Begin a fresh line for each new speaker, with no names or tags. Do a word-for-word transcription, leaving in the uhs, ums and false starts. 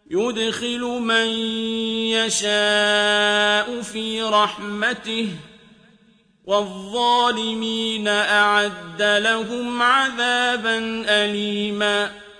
يُدْخِلُ مَن يَشَاءُ فِي رَحْمَتِهِ ۚ وَالظَّالِمِينَ أَعَدَّ لَهُمْ عَذَابًا أَلِيمًا